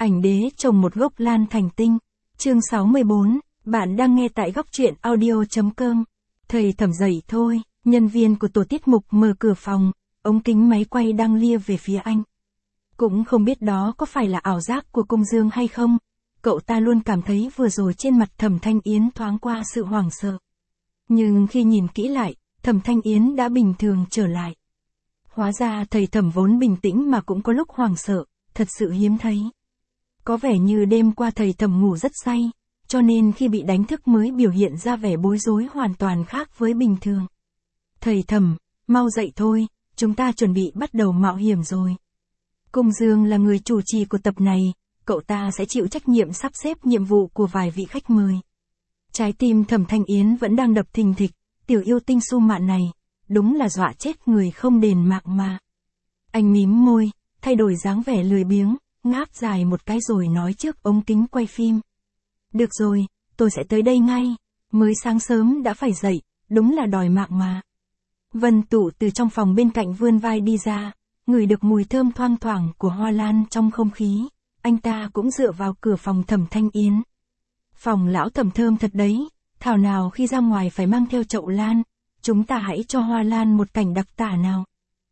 Ảnh đế trồng một gốc lan thành tinh. Chương 64, bạn đang nghe tại góc truyện audio.com. Thầy Thẩm dậy thôi, nhân viên của tổ tiết mục mở cửa phòng, ống kính máy quay đang lia về phía anh. Cũng không biết đó có phải là ảo giác của Cung Dương hay không, cậu ta luôn cảm thấy vừa rồi trên mặt Thẩm Thanh Yến thoáng qua sự hoảng sợ. Nhưng khi nhìn kỹ lại, Thẩm Thanh Yến đã bình thường trở lại. Hóa ra thầy Thẩm vốn bình tĩnh mà cũng có lúc hoảng sợ, thật sự hiếm thấy. Có vẻ như đêm qua thầy Thẩm ngủ rất say, cho nên khi bị đánh thức mới biểu hiện ra vẻ bối rối hoàn toàn khác với bình thường. Thầy Thẩm, mau dậy thôi, chúng ta chuẩn bị bắt đầu mạo hiểm rồi. Cung Dương là người chủ trì của tập này, cậu ta sẽ chịu trách nhiệm sắp xếp nhiệm vụ của vài vị khách mời. Trái tim Thẩm Thanh Yến vẫn đang đập thình thịch, tiểu yêu tinh Su Mạn này, đúng là dọa chết người không đền mạng mà. Anh mím môi, thay đổi dáng vẻ lười biếng, ngáp dài một cái rồi nói trước ống kính quay phim. Được rồi, tôi sẽ tới đây ngay, mới sáng sớm đã phải dậy, đúng là đòi mạng mà. Vân Tụ từ trong phòng bên cạnh vươn vai đi ra, ngửi được mùi thơm thoang thoảng của hoa lan trong không khí, anh ta cũng dựa vào cửa phòng Thẩm Thanh Yến. Phòng lão Thẩm thơm thật đấy, thảo nào khi ra ngoài phải mang theo chậu lan, chúng ta hãy cho hoa lan một cảnh đặc tả nào.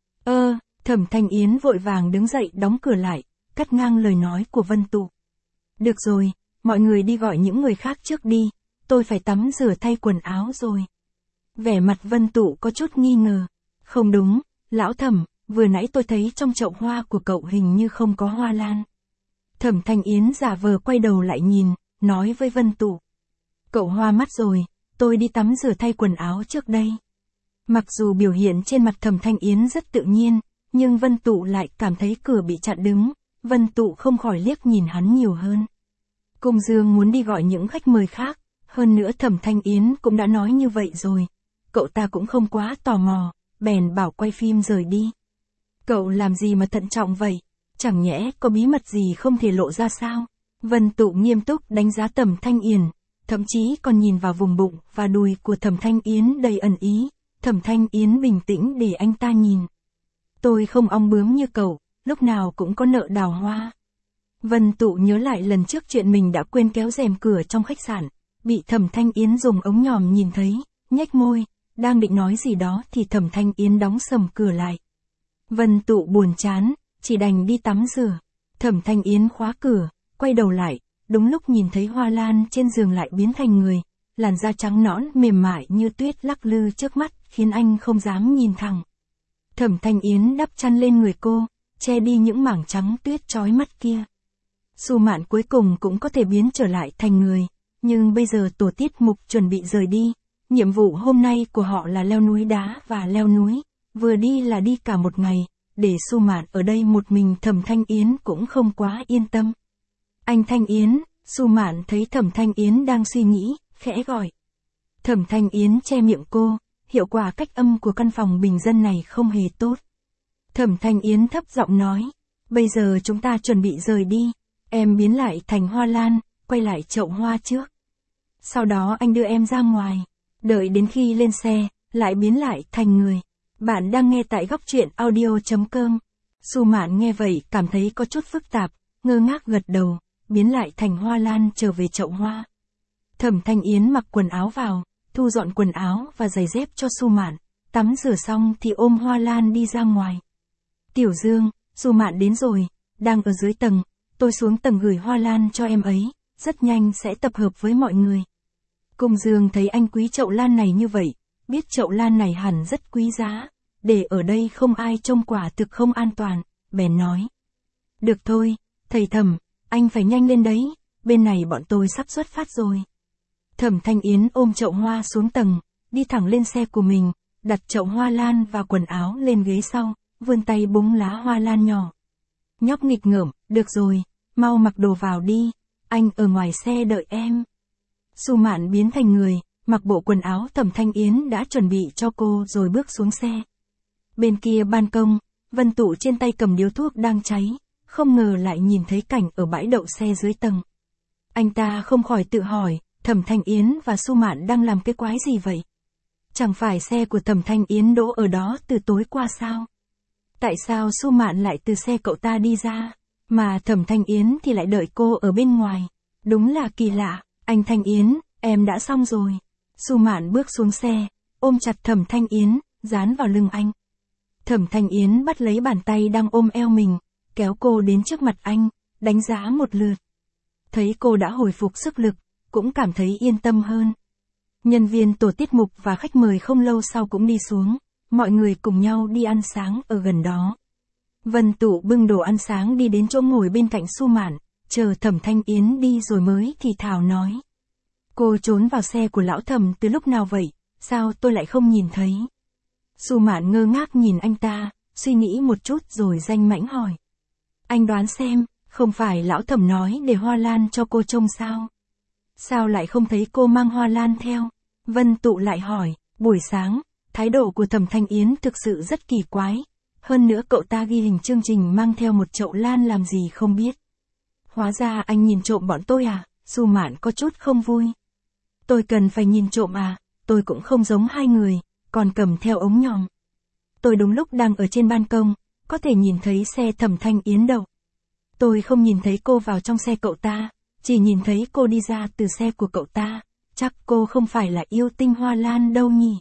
Thẩm Thanh Yến vội vàng đứng dậy đóng cửa lại, cắt ngang lời nói của Vân Tụ. Được rồi, mọi người đi gọi những người khác trước đi, tôi phải tắm rửa thay quần áo rồi. Vẻ mặt Vân Tụ có chút nghi ngờ. Không đúng, lão Thẩm, vừa nãy tôi thấy trong chậu hoa của cậu hình như không có hoa lan. Thẩm Thanh Yến giả vờ quay đầu lại nhìn, nói với Vân Tụ. Cậu hoa mắt rồi, tôi đi tắm rửa thay quần áo trước đây. Mặc dù biểu hiện trên mặt Thẩm Thanh Yến rất tự nhiên, nhưng Vân Tụ lại cảm thấy cửa bị chặn đứng, Vân Tụ không khỏi liếc nhìn hắn nhiều hơn. Cung Dương muốn đi gọi những khách mời khác, hơn nữa Thẩm Thanh Yến cũng đã nói như vậy rồi. Cậu ta cũng không quá tò mò, bèn bảo quay phim rời đi. Cậu làm gì mà thận trọng vậy? Chẳng nhẽ có bí mật gì không thể lộ ra sao? Vân Tụ nghiêm túc đánh giá Thẩm Thanh Yến, thậm chí còn nhìn vào vùng bụng và đùi của Thẩm Thanh Yến đầy ẩn ý. Thẩm Thanh Yến bình tĩnh để anh ta nhìn. Tôi không ong bướm như cậu, lúc nào cũng có nợ đào hoa. Vân Tụ nhớ lại lần trước chuyện mình đã quên kéo rèm cửa trong khách sạn, bị Thẩm Thanh Yến dùng ống nhòm nhìn thấy, nhếch môi, đang định nói gì đó thì Thẩm Thanh Yến đóng sầm cửa lại. Vân Tụ buồn chán, chỉ đành đi tắm rửa. Thẩm Thanh Yến khóa cửa, quay đầu lại, đúng lúc nhìn thấy hoa lan trên giường lại biến thành người, làn da trắng nõn mềm mại như tuyết lắc lư trước mắt, khiến anh không dám nhìn thẳng. Thẩm Thanh Yến đắp chăn lên người cô, che đi những mảng trắng tuyết chói mắt kia. Su Mạn cuối cùng cũng có thể biến trở lại thành người, nhưng bây giờ tổ tiết mục chuẩn bị rời đi. Nhiệm vụ hôm nay của họ là leo núi đá và leo núi, vừa đi là đi cả một ngày, để Su Mạn ở đây một mình Thẩm Thanh Yến cũng không quá yên tâm. Anh Thanh Yến, Su Mạn thấy Thẩm Thanh Yến đang suy nghĩ, khẽ gọi. Thẩm Thanh Yến che miệng cô, hiệu quả cách âm của căn phòng bình dân này không hề tốt. Thẩm Thanh Yến thấp giọng nói, bây giờ chúng ta chuẩn bị rời đi, em biến lại thành hoa lan, quay lại chậu hoa trước. Sau đó anh đưa em ra ngoài, đợi đến khi lên xe, lại biến lại thành người. Bạn đang nghe tại góc truyện audio.com. Su Mạn nghe vậy cảm thấy có chút phức tạp, ngơ ngác gật đầu, biến lại thành hoa lan trở về chậu hoa. Thẩm Thanh Yến mặc quần áo vào, thu dọn quần áo và giày dép cho Su Mạn, tắm rửa xong thì ôm hoa lan đi ra ngoài. Tiểu Dương, Su Mạn đến rồi, đang ở dưới tầng, tôi xuống tầng gửi hoa lan cho em ấy, rất nhanh sẽ tập hợp với mọi người. Cung Dương thấy anh quý chậu lan này như vậy, biết chậu lan này hẳn rất quý giá, để ở đây không ai trông quả thực không an toàn, bèn nói. Được thôi, thầy Thẩm, anh phải nhanh lên đấy, bên này bọn tôi sắp xuất phát rồi. Thẩm Thanh Yến ôm chậu hoa xuống tầng, đi thẳng lên xe của mình, đặt chậu hoa lan và quần áo lên ghế sau, vươn tay búng lá hoa lan nhỏ. Nhóc nghịch ngợm, được rồi, mau mặc đồ vào đi, anh ở ngoài xe đợi em. Su Mạn biến thành người, mặc bộ quần áo Thẩm Thanh Yến đã chuẩn bị cho cô rồi bước xuống xe. Bên kia ban công, Vân Tụ trên tay cầm điếu thuốc đang cháy, không ngờ lại nhìn thấy cảnh ở bãi đậu xe dưới tầng. Anh ta không khỏi tự hỏi, Thẩm Thanh Yến và Su Mạn đang làm cái quái gì vậy? Chẳng phải xe của Thẩm Thanh Yến đỗ ở đó từ tối qua sao? Tại sao Su Mạn lại từ xe cậu ta đi ra? Mà Thẩm Thanh Yến thì lại đợi cô ở bên ngoài. Đúng là kỳ lạ, anh Thanh Yến, em đã xong rồi. Su Mạn bước xuống xe, ôm chặt Thẩm Thanh Yến, dán vào lưng anh. Thẩm Thanh Yến bắt lấy bàn tay đang ôm eo mình, kéo cô đến trước mặt anh, đánh giá một lượt. Thấy cô đã hồi phục sức lực, cũng cảm thấy yên tâm hơn. Nhân viên tổ tiết mục và khách mời không lâu sau cũng đi xuống, mọi người cùng nhau đi ăn sáng ở gần đó. Vân Tụ bưng đồ ăn sáng đi đến chỗ ngồi bên cạnh Su Mạn, chờ Thẩm Thanh Yến đi rồi mới thì thào nói. Cô trốn vào xe của lão Thẩm từ lúc nào vậy, sao tôi lại không nhìn thấy? Su Mạn ngơ ngác nhìn anh ta, suy nghĩ một chút rồi danh mãnh hỏi. Anh đoán xem, không phải lão Thẩm nói để hoa lan cho cô trông sao? Sao lại không thấy cô mang hoa lan theo? Vân Tụ lại hỏi, buổi sáng, thái độ của Thẩm Thanh Yến thực sự rất kỳ quái. Hơn nữa cậu ta ghi hình chương trình mang theo một chậu lan làm gì không biết. Hóa ra anh nhìn trộm bọn tôi à? Su Mạn có chút không vui. Tôi cần phải nhìn trộm à? Tôi cũng không giống hai người, còn cầm theo ống nhòm. Tôi đúng lúc đang ở trên ban công, có thể nhìn thấy xe Thẩm Thanh Yến đậu. Tôi không nhìn thấy cô vào trong xe cậu ta, chỉ nhìn thấy cô đi ra từ xe của cậu ta. Chắc cô không phải là yêu tinh hoa lan đâu nhỉ?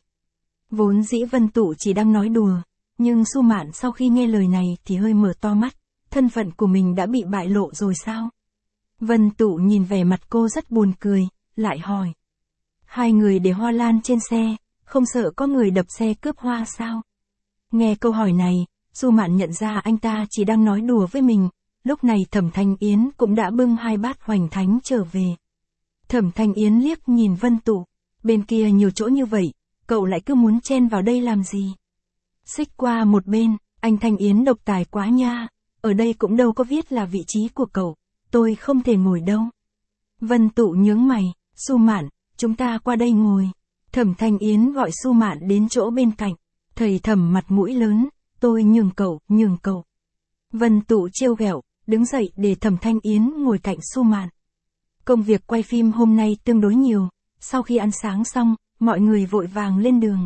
Vốn dĩ Vân Tụ chỉ đang nói đùa, nhưng Su Mạn sau khi nghe lời này thì hơi mở to mắt, thân phận của mình đã bị bại lộ rồi sao? Vân Tụ nhìn vẻ mặt cô rất buồn cười, lại hỏi. Hai người để hoa lan trên xe, không sợ có người đập xe cướp hoa sao? Nghe câu hỏi này, Su Mạn nhận ra anh ta chỉ đang nói đùa với mình, lúc này Thẩm Thanh Yến cũng đã bưng 2 bát hoành thánh trở về. Thẩm Thanh Yến liếc nhìn Vân Tụ, bên kia nhiều chỗ như vậy, cậu lại cứ muốn chen vào đây làm gì? Xích qua một bên, anh Thanh Yến độc tài quá nha, ở đây cũng đâu có viết là vị trí của cậu, tôi không thể ngồi đâu. Vân Tụ nhướng mày, Su Mạn, chúng ta qua đây ngồi. Thẩm Thanh Yến gọi Su Mạn đến chỗ bên cạnh, thầy Thẩm mặt mũi lớn, tôi nhường cậu, nhường cậu. Vân Tụ trêu ghẹo, đứng dậy để Thẩm Thanh Yến ngồi cạnh Su Mạn. Công việc quay phim hôm nay tương đối nhiều, sau khi ăn sáng xong, mọi người vội vàng lên đường.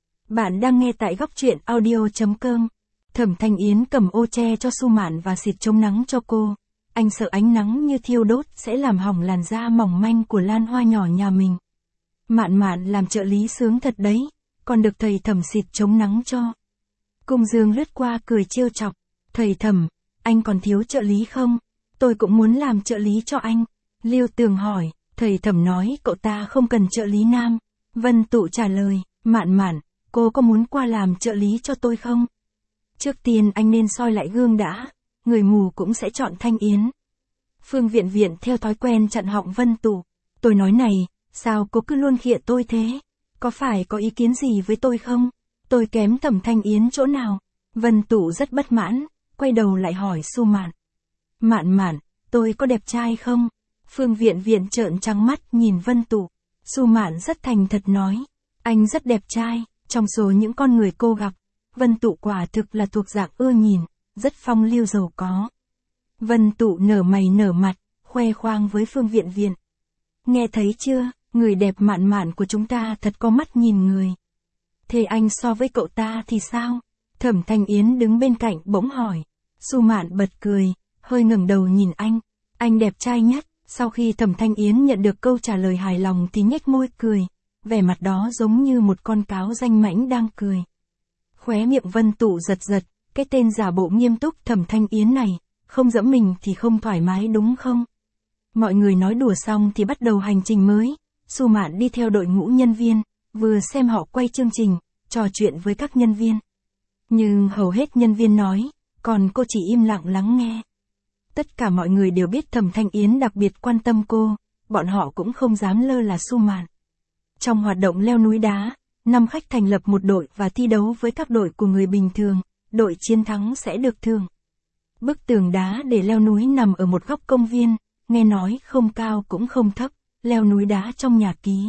Bạn đang nghe tại góc truyện audio.com. Thẩm Thanh Yến cầm ô che cho Su Mạn và xịt chống nắng cho cô. Anh sợ ánh nắng như thiêu đốt sẽ làm hỏng làn da mỏng manh của lan hoa nhỏ nhà mình. Mạn Mạn làm trợ lý sướng thật đấy, còn được thầy Thẩm xịt chống nắng cho. Cung Dương lướt qua cười trêu chọc. Thầy Thẩm, anh còn thiếu trợ lý không? Tôi cũng muốn làm trợ lý cho anh. Lưu Tường hỏi, thầy Thẩm nói cậu ta không cần trợ lý nam. Vân Tụ trả lời, Mạn Mạn, cô có muốn qua làm trợ lý cho tôi không? Trước tiên anh nên soi lại gương đã, người mù cũng sẽ chọn Thanh Yến. Phương Viện Viện theo thói quen chặn họng Vân Tụ. Tôi nói này, sao cô cứ luôn khịa tôi thế? Có phải có ý kiến gì với tôi không? Tôi kém Thẩm Thanh Yến chỗ nào? Vân Tụ rất bất mãn, quay đầu lại hỏi Su Mạn. Mạn Mạn, tôi có đẹp trai không? Phương Viện Viện trợn trắng mắt nhìn Vân Tụ. Su Mạn rất thành thật nói, anh rất đẹp trai, trong số những con người cô gặp, Vân Tụ quả thực là thuộc dạng ưa nhìn, rất phong lưu giàu có. Vân Tụ nở mày nở mặt, khoe khoang với Phương Viện Viện. Nghe thấy chưa, người đẹp Mạn Mạn của chúng ta thật có mắt nhìn người. Thế anh so với cậu ta thì sao? Thẩm Thanh Yến đứng bên cạnh bỗng hỏi. Su Mạn bật cười, hơi ngẩng đầu nhìn anh đẹp trai nhất. Sau khi Thẩm Thanh Yến nhận được câu trả lời hài lòng thì nhếch môi cười, vẻ mặt đó giống như một con cáo danh mãnh đang cười. Khóe miệng Vân Tụ giật giật, cái tên giả bộ nghiêm túc Thẩm Thanh Yến này, không giẫm mình thì không thoải mái đúng không? Mọi người nói đùa xong thì bắt đầu hành trình mới, Su Mạn đi theo đội ngũ nhân viên, vừa xem họ quay chương trình, trò chuyện với các nhân viên. Nhưng hầu hết nhân viên nói, còn cô chỉ im lặng lắng nghe. Tất cả mọi người đều biết Thẩm Thanh Yến đặc biệt quan tâm cô, bọn họ cũng không dám lơ là Su Mạn. Trong hoạt động leo núi đá, 5 khách thành lập một đội và thi đấu với các đội của người bình thường, đội chiến thắng sẽ được thưởng. Bức tường đá để leo núi nằm ở một góc công viên, nghe nói không cao cũng không thấp, leo núi đá trong nhà ký.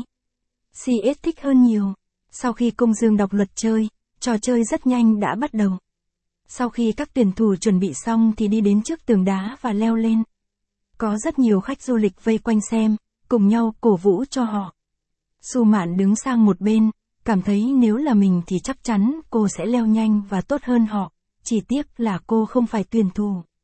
CS thích hơn nhiều. Sau khi Cung Dương đọc luật chơi, trò chơi rất nhanh đã bắt đầu. Sau khi các tuyển thủ chuẩn bị xong thì đi đến trước tường đá và leo lên. Có rất nhiều khách du lịch vây quanh xem, cùng nhau cổ vũ cho họ. Su Mạn đứng sang một bên, cảm thấy nếu là mình thì chắc chắn cô sẽ leo nhanh và tốt hơn họ, chỉ tiếc là cô không phải tuyển thủ.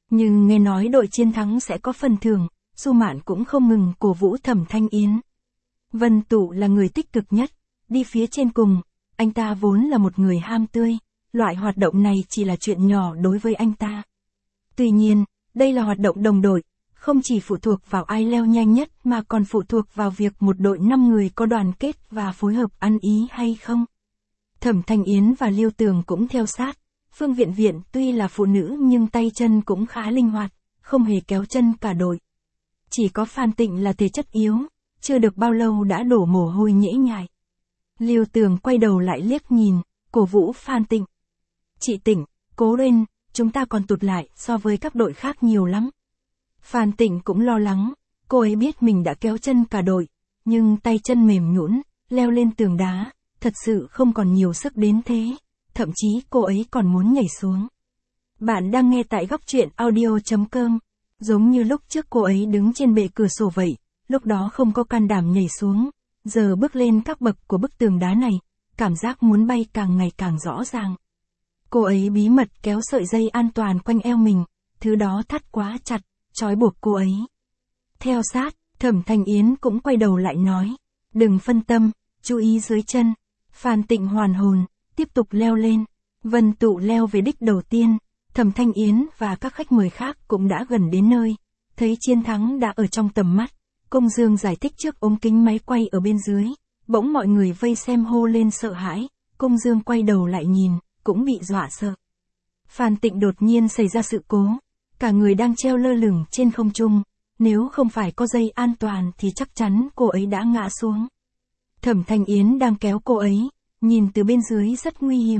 Nhưng nghe nói đội chiến thắng sẽ có phần thưởng, Su Mạn cũng không ngừng cổ vũ Thẩm Thanh Yến. Vân Tụ là người tích cực nhất, đi phía trên cùng, anh ta vốn là một người ham tươi, loại hoạt động này chỉ là chuyện nhỏ đối với anh ta. Tuy nhiên, đây là hoạt động đồng đội, không chỉ phụ thuộc vào ai leo nhanh nhất mà còn phụ thuộc vào việc một đội 5 người có đoàn kết và phối hợp ăn ý hay không. Thẩm Thanh Yến và Liêu Tường cũng theo sát. Phương Viện Viện tuy là phụ nữ nhưng tay chân cũng khá linh hoạt, không hề kéo chân cả đội. Chỉ có Phan Tịnh là thể chất yếu, chưa được bao lâu đã đổ mồ hôi nhễ nhại. Liêu Tường quay đầu lại liếc nhìn, cổ vũ Phan Tịnh. Chị Tịnh, cố lên, chúng ta còn tụt lại so với các đội khác nhiều lắm. Phan Tịnh cũng lo lắng, cô ấy biết mình đã kéo chân cả đội, nhưng tay chân mềm nhũn, leo lên tường đá, thật sự không còn nhiều sức đến thế. Thậm chí cô ấy còn muốn nhảy xuống. Bạn đang nghe tại góc truyện audio.com. Giống như lúc trước cô ấy đứng trên bệ cửa sổ vậy, lúc đó không có can đảm nhảy xuống. Giờ bước lên các bậc của bức tường đá này, cảm giác muốn bay càng ngày càng rõ ràng. Cô ấy bí mật kéo sợi dây an toàn quanh eo mình, thứ đó thắt quá chặt, trói buộc cô ấy. Theo sát, Thẩm Thanh Yến cũng quay đầu lại nói, đừng phân tâm, chú ý dưới chân. Phan Tịnh hoàn hồn, tiếp tục leo lên. Vân Tụ leo về đích đầu tiên, Thẩm Thanh Yến và các khách mời khác cũng đã gần đến nơi. Thấy chiến thắng đã ở trong tầm mắt, Công Dương giải thích trước ống kính máy quay ở bên dưới. Bỗng mọi người vây xem hô lên sợ hãi, Công Dương quay đầu lại nhìn, cũng bị dọa sợ. Phan Tịnh đột nhiên xảy ra sự cố, cả người đang treo lơ lửng trên không trung, nếu không phải có dây an toàn thì chắc chắn cô ấy đã ngã xuống. Thẩm Thanh Yến đang kéo cô ấy, nhìn từ bên dưới rất nguy hiểm.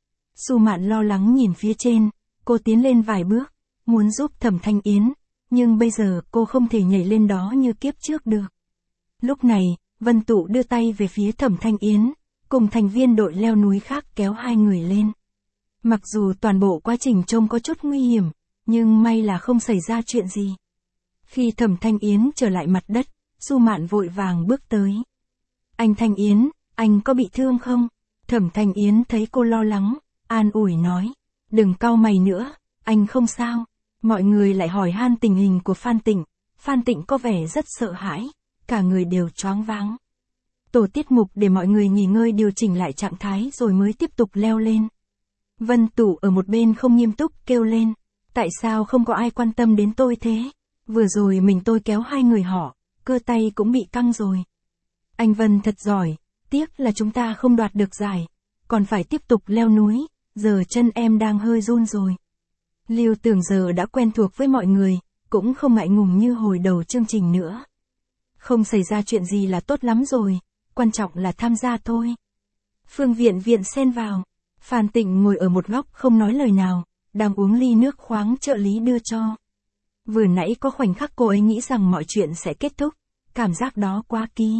Su Mạn lo lắng nhìn phía trên, cô tiến lên vài bước, muốn giúp Thẩm Thanh Yến, nhưng bây giờ cô không thể nhảy lên đó như kiếp trước được. Lúc này, Vân Tụ đưa tay về phía Thẩm Thanh Yến, cùng thành viên đội leo núi khác kéo hai người lên. Mặc dù toàn bộ quá trình trông có chút nguy hiểm, nhưng may là không xảy ra chuyện gì. Khi Thẩm Thanh Yến trở lại mặt đất, Su Mạn vội vàng bước tới. Anh Thanh Yến, anh có bị thương không? Thẩm Thanh Yến thấy cô lo lắng, an ủi nói, đừng cau mày nữa, anh không sao. Mọi người lại hỏi han tình hình của Phan Tịnh. Phan Tịnh có vẻ rất sợ hãi, cả người đều choáng váng. Tổ tiết mục để mọi người nghỉ ngơi điều chỉnh lại trạng thái rồi mới tiếp tục leo lên. Vân Tụ ở một bên không nghiêm túc kêu lên, tại sao không có ai quan tâm đến tôi thế? Vừa rồi tôi kéo hai người họ, cơ tay cũng bị căng rồi. Anh Vân thật giỏi, tiếc là chúng ta không đoạt được giải, còn phải tiếp tục leo núi, giờ chân em đang hơi run rồi. Liêu Tường giờ đã quen thuộc với mọi người, cũng không ngại ngùng như hồi đầu chương trình nữa. Không xảy ra chuyện gì là tốt lắm rồi, quan trọng là tham gia thôi. Phương Viện Viện xen vào, Phan Tịnh ngồi ở một góc không nói lời nào, đang uống ly nước khoáng trợ lý đưa cho. Vừa nãy có khoảnh khắc cô ấy nghĩ rằng mọi chuyện sẽ kết thúc, cảm giác đó quá kỳ.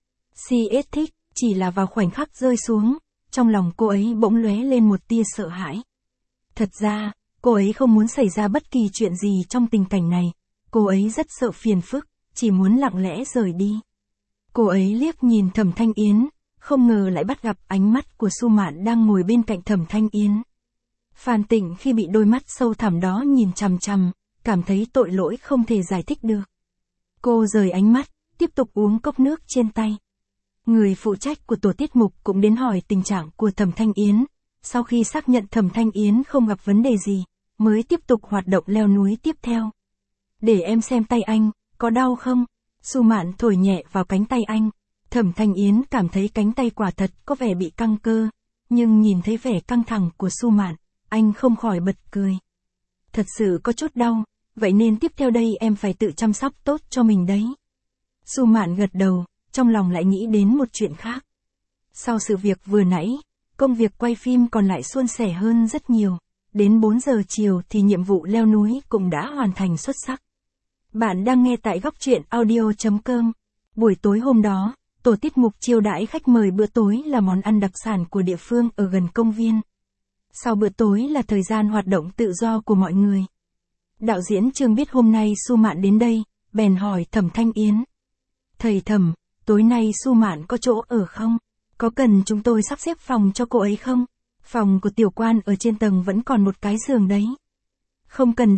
CS thích, chỉ là vào khoảnh khắc rơi xuống, trong lòng cô ấy bỗng lóe lên một tia sợ hãi. Thật ra, cô ấy không muốn xảy ra bất kỳ chuyện gì trong tình cảnh này, cô ấy rất sợ phiền phức, chỉ muốn lặng lẽ rời đi. Cô ấy liếc nhìn Thẩm Thanh Yến, không ngờ lại bắt gặp ánh mắt của Su Mạn đang ngồi bên cạnh Thẩm Thanh Yến. Phan Tịnh khi bị đôi mắt sâu thẳm đó nhìn chằm chằm, cảm thấy tội lỗi không thể giải thích được. Cô rời ánh mắt, tiếp tục uống cốc nước trên tay. Người phụ trách của tổ tiết mục cũng đến hỏi tình trạng của Thẩm Thanh Yến, sau khi xác nhận Thẩm Thanh Yến không gặp vấn đề gì, mới tiếp tục hoạt động leo núi tiếp theo. Để em xem tay anh, có đau không? Su Mạn thổi nhẹ vào cánh tay anh. Thẩm Thanh Yến cảm thấy cánh tay quả thật có vẻ bị căng cơ, nhưng nhìn thấy vẻ căng thẳng của Su Mạn, anh không khỏi bật cười. Thật sự có chút đau, vậy nên tiếp theo đây em phải tự chăm sóc tốt cho mình đấy. Su Mạn gật đầu, trong lòng lại nghĩ đến một chuyện khác. Sau sự việc vừa nãy, công việc quay phim còn lại suôn sẻ hơn rất nhiều. Đến 4 giờ chiều thì nhiệm vụ leo núi cũng đã hoàn thành xuất sắc. Bạn đang nghe tại góc truyện audio.com. Buổi tối hôm đó, tổ tiết mục chiêu đãi khách mời bữa tối là món ăn đặc sản của địa phương ở gần công viên. Sau bữa tối là thời gian hoạt động tự do của mọi người. Đạo diễn Trương biết hôm nay Su Mạn đến đây, bèn hỏi Thẩm Thanh Yến. Thầy Thẩm, tối nay Su Mạn có chỗ ở không? Có cần chúng tôi sắp xếp phòng cho cô ấy không? Phòng của tiểu quan ở trên tầng vẫn còn một cái giường đấy. Không cần đâu,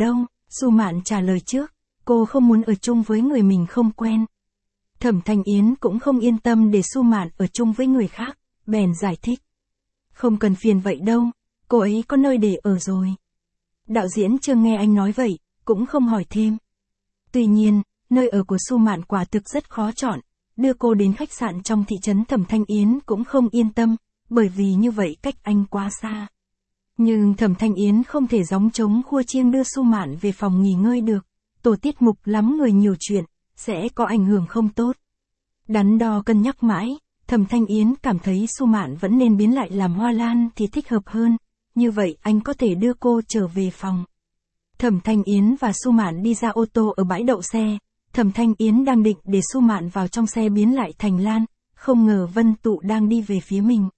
Su Mạn trả lời trước, cô không muốn ở chung với người mình không quen. Thẩm Thanh Yến cũng không yên tâm để Su Mạn ở chung với người khác, bèn giải thích. Không cần phiền vậy đâu, cô ấy có nơi để ở rồi. Đạo diễn Trương nghe anh nói vậy, cũng không hỏi thêm. Tuy nhiên, nơi ở của Su Mạn quả thực rất khó chọn, đưa cô đến khách sạn trong thị trấn Thẩm Thanh Yến cũng không yên tâm, bởi vì như vậy cách anh quá xa. Nhưng Thẩm Thanh Yến không thể gióng trống khua chiêng đưa Su Mạn về phòng nghỉ ngơi được, tổ tiết mục lắm người nhiều chuyện, sẽ có ảnh hưởng không tốt. Đắn đo cân nhắc mãi, Thẩm Thanh Yến cảm thấy Su Mạn vẫn nên biến lại làm Hoa Lan thì thích hợp hơn, như vậy anh có thể đưa cô trở về phòng. Thẩm Thanh Yến và Su Mạn đi ra ô tô ở bãi đậu xe, Thẩm Thanh Yến đang định để Su Mạn vào trong xe biến lại thành Lan, không ngờ Vân Tụ đang đi về phía mình.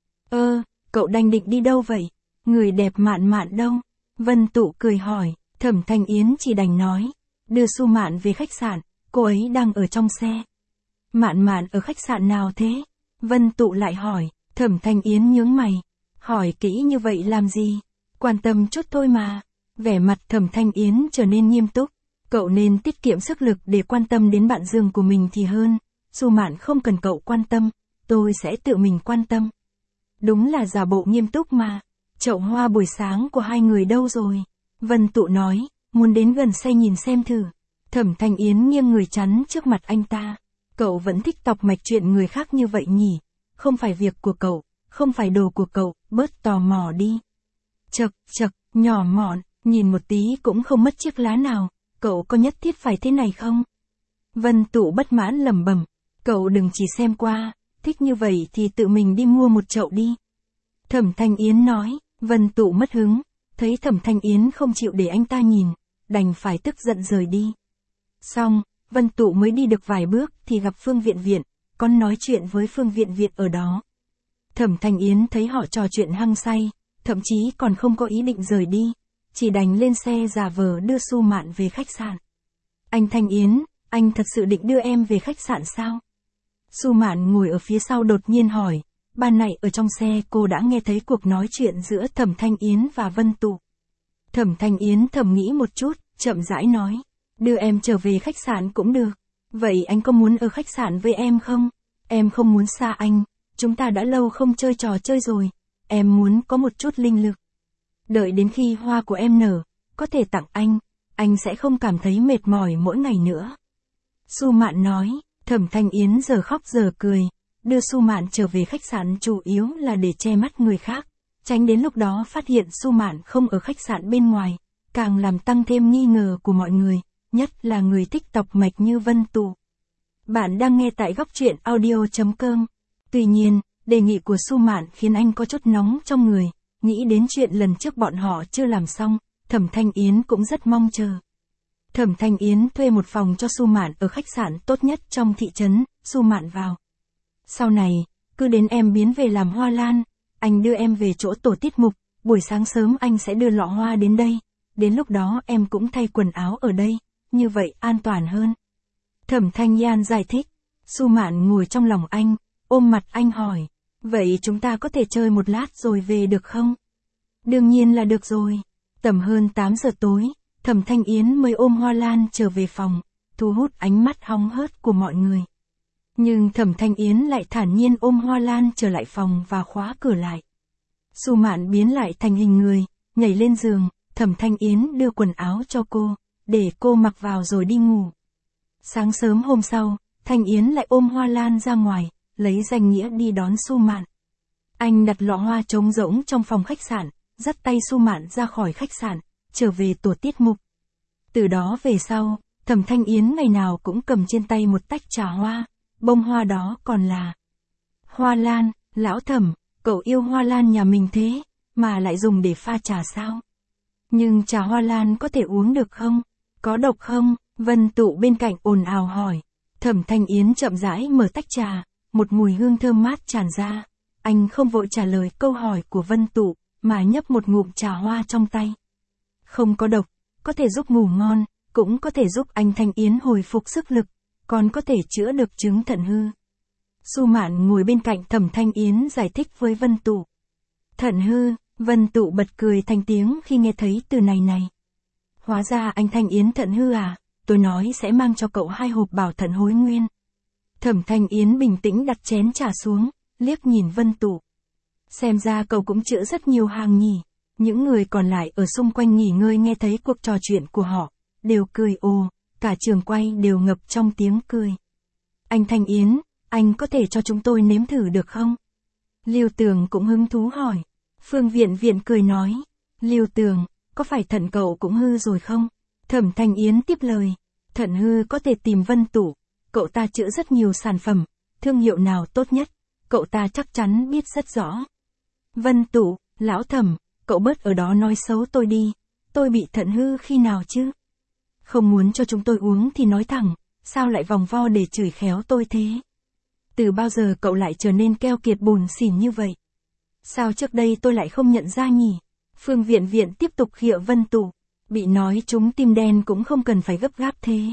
Cậu đang định đi đâu vậy? Người đẹp Mạn Mạn đâu? Vân Tụ cười hỏi, Thẩm Thanh Yến chỉ đành nói, đưa Su Mạn về khách sạn, cô ấy đang ở trong xe. Mạn Mạn ở khách sạn nào thế? Vân Tụ lại hỏi, Thẩm Thanh Yến nhướng mày, hỏi kỹ như vậy làm gì? Quan tâm chút thôi mà. Vẻ mặt Thẩm Thanh Yến trở nên nghiêm túc, cậu nên tiết kiệm sức lực để quan tâm đến bạn giường của mình thì hơn, Su Mạn không cần cậu quan tâm, tôi sẽ tự mình quan tâm. Đúng là giả bộ nghiêm túc mà, chậu hoa buổi sáng của hai người đâu rồi? Vân Tụ nói, muốn đến gần xe nhìn xem thử. Thẩm Thanh Yến nghiêng người chắn trước mặt anh ta, cậu vẫn thích tọc mạch chuyện người khác như vậy nhỉ, không phải việc của cậu, không phải đồ của cậu, bớt tò mò đi. Chậc, nhỏ mọn, nhìn một tí cũng không mất chiếc lá nào, cậu có nhất thiết phải thế này không? Vân Tụ bất mãn lẩm bẩm, cậu đừng chỉ xem qua, thích như vậy thì tự mình đi mua một chậu đi. Thẩm Thanh Yến nói, Vân Tụ mất hứng, thấy Thẩm Thanh Yến không chịu để anh ta nhìn, đành phải tức giận rời đi. Xong, Vân Tụ mới đi được vài bước thì gặp Phương Viện Viện, con nói chuyện với Phương Viện Viện ở đó. Thẩm Thanh Yến thấy họ trò chuyện hăng say, thậm chí còn không có ý định rời đi, chỉ đành lên xe giả vờ đưa Su Mạn về khách sạn. Anh Thanh Yến, anh thật sự định đưa em về khách sạn sao? Su Mạn ngồi ở phía sau đột nhiên hỏi, ban nãy ở trong xe cô đã nghe thấy cuộc nói chuyện giữa Thẩm Thanh Yến và Vân Tụ. Thẩm Thanh Yến thầm nghĩ một chút, chậm rãi nói, đưa em trở về khách sạn cũng được. Vậy anh có muốn ở khách sạn với em không? Em không muốn xa anh, chúng ta đã lâu không chơi trò chơi rồi, em muốn có một chút linh lực. Đợi đến khi hoa của em nở, có thể tặng anh sẽ không cảm thấy mệt mỏi mỗi ngày nữa. Su Mạn nói, Thẩm Thanh Yến giờ khóc giờ cười, đưa Su Mạn trở về khách sạn chủ yếu là để che mắt người khác, tránh đến lúc đó phát hiện Su Mạn không ở khách sạn bên ngoài, càng làm tăng thêm nghi ngờ của mọi người, nhất là người thích tọc mạch như Vân Tụ. Bạn đang nghe tại góc truyện audio.com. Tuy nhiên, đề nghị của Su Mạn khiến anh có chút nóng trong người, nghĩ đến chuyện lần trước bọn họ chưa làm xong, Thẩm Thanh Yến cũng rất mong chờ. Thẩm Thanh Yến thuê một phòng cho Su Mạn ở khách sạn tốt nhất trong thị trấn, Su Mạn vào. Sau này, cứ đến em biến về làm Hoa Lan, anh đưa em về chỗ tổ tiết mục, buổi sáng sớm anh sẽ đưa lọ hoa đến đây, đến lúc đó em cũng thay quần áo ở đây, như vậy an toàn hơn. Thẩm Thanh Yan giải thích, Su Mạn ngồi trong lòng anh, ôm mặt anh hỏi, vậy chúng ta có thể chơi một lát rồi về được không? Đương nhiên là được rồi. Tầm hơn 8 giờ tối, Thẩm Thanh Yến mới ôm Hoa Lan trở về phòng, thu hút ánh mắt hóng hớt của mọi người. Nhưng Thẩm Thanh Yến lại thản nhiên ôm Hoa Lan trở lại phòng và khóa cửa lại. Su Mạn biến lại thành hình người, nhảy lên giường, Thẩm Thanh Yến đưa quần áo cho cô, để cô mặc vào rồi đi ngủ. Sáng sớm hôm sau, Thanh Yến lại ôm Hoa Lan ra ngoài, lấy danh nghĩa đi đón Su Mạn. Anh đặt lọ hoa trống rỗng trong phòng khách sạn, dắt tay Su Mạn ra khỏi khách sạn, trở về tổ tiết mục. Từ đó về sau, Thẩm Thanh Yến ngày nào cũng cầm trên tay một tách trà hoa, bông hoa đó còn là Hoa Lan. Lão Thẩm, cậu yêu Hoa Lan nhà mình thế, mà lại dùng để pha trà sao? Nhưng trà Hoa Lan có thể uống được không? Có độc không? Vân Tụ bên cạnh ồn ào hỏi. Thẩm Thanh Yến chậm rãi mở tách trà, một mùi hương thơm mát tràn ra. Anh không vội trả lời câu hỏi của Vân Tụ, mà nhấp một ngụm trà hoa trong tay. Không có độc, có thể giúp ngủ ngon, cũng có thể giúp anh Thanh Yến hồi phục sức lực, còn có thể chữa được chứng thận hư. Su Mạn ngồi bên cạnh Thẩm Thanh Yến giải thích với Vân Tụ. Thận hư, Vân Tụ bật cười thành tiếng khi nghe thấy từ này. hóa ra anh Thanh Yến thận hư à, tôi nói sẽ mang cho cậu 2 hộp bảo thận hối nguyên. Thẩm Thanh Yến bình tĩnh đặt chén trà xuống, liếc nhìn Vân Tụ. Xem ra cậu cũng chữa rất nhiều hàng nhỉ. Những người còn lại ở xung quanh nghỉ ngơi nghe thấy cuộc trò chuyện của họ, đều cười ồ, cả trường quay đều ngập trong tiếng cười. Anh Thanh Yến, anh có thể cho chúng tôi nếm thử được không? Lưu Tường cũng hứng thú hỏi. Phương Viện Viện cười nói. Lưu Tường, có phải thận cậu cũng hư rồi không? Thẩm Thanh Yến tiếp lời. Thận hư có thể tìm Vân Tụ, cậu ta chữa rất nhiều sản phẩm, thương hiệu nào tốt nhất, cậu ta chắc chắn biết rất rõ. Vân Tụ, lão Thẩm, cậu bớt ở đó nói xấu tôi đi, tôi bị thận hư khi nào chứ? Không muốn cho chúng tôi uống thì nói thẳng, sao lại vòng vo để chửi khéo tôi thế? Từ bao giờ cậu lại trở nên keo kiệt bùn xỉn như vậy? Sao trước đây tôi lại không nhận ra nhỉ? Phương Viện Viện tiếp tục khịa Vân Tụ, bị nói trúng tim đen cũng không cần phải gấp gáp thế.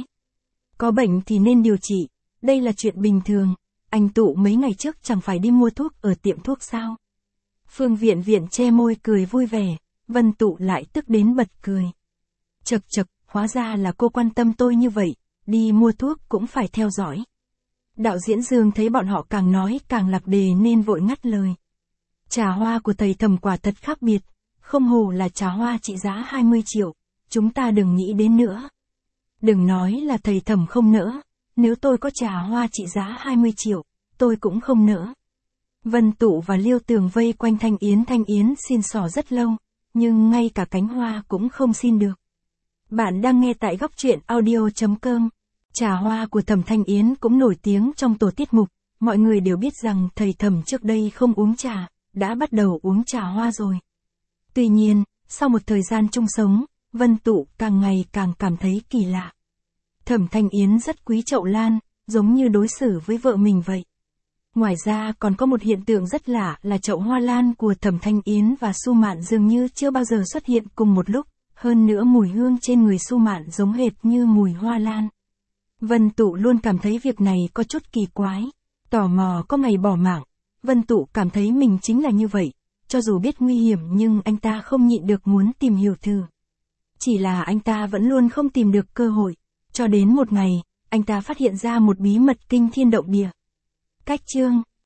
Có bệnh thì nên điều trị, đây là chuyện bình thường, anh Tụ mấy ngày trước chẳng phải đi mua thuốc ở tiệm thuốc sao? Phương Viện Viện che môi cười vui vẻ, Vân Tụ lại tức đến bật cười. Chậc chậc, hóa ra là cô quan tâm tôi như vậy, đi mua thuốc cũng phải theo dõi. Đạo diễn Dương thấy bọn họ càng nói càng lạc đề nên vội ngắt lời. Trà hoa của thầy Thẩm quả thật khác biệt, không hổ là trà hoa trị giá 20 triệu, chúng ta đừng nghĩ đến nữa. Đừng nói là thầy Thẩm không nỡ, nếu tôi có trà hoa trị giá 20 triệu, tôi cũng không nỡ. Vân Tụ và Liêu Tường vây quanh Thanh Yến xin xỏ rất lâu, nhưng ngay cả cánh hoa cũng không xin được. Bạn đang nghe tại góc truyện audio.com. Trà hoa của Thẩm Thanh Yến cũng nổi tiếng trong tổ tiết mục, mọi người đều biết rằng thầy Thẩm trước đây không uống trà, đã bắt đầu uống trà hoa rồi. Tuy nhiên, sau một thời gian chung sống, Vân Tụ càng ngày càng cảm thấy kỳ lạ. Thẩm Thanh Yến rất quý chậu lan, giống như đối xử với vợ mình vậy. Ngoài ra còn có một hiện tượng rất lạ là chậu hoa lan của Thẩm Thanh Yến và Su Mạn dường như chưa bao giờ xuất hiện cùng một lúc, hơn nữa mùi hương trên người Su Mạn giống hệt như mùi hoa lan. Vân Tụ luôn cảm thấy việc này có chút kỳ quái, tò mò có ngày bỏ mạng. Vân Tụ cảm thấy mình chính là như vậy, cho dù biết nguy hiểm nhưng anh ta không nhịn được muốn tìm hiểu thử. Chỉ là anh ta vẫn luôn không tìm được cơ hội, cho đến một ngày, anh ta phát hiện ra một bí mật kinh thiên động địa. Cách chương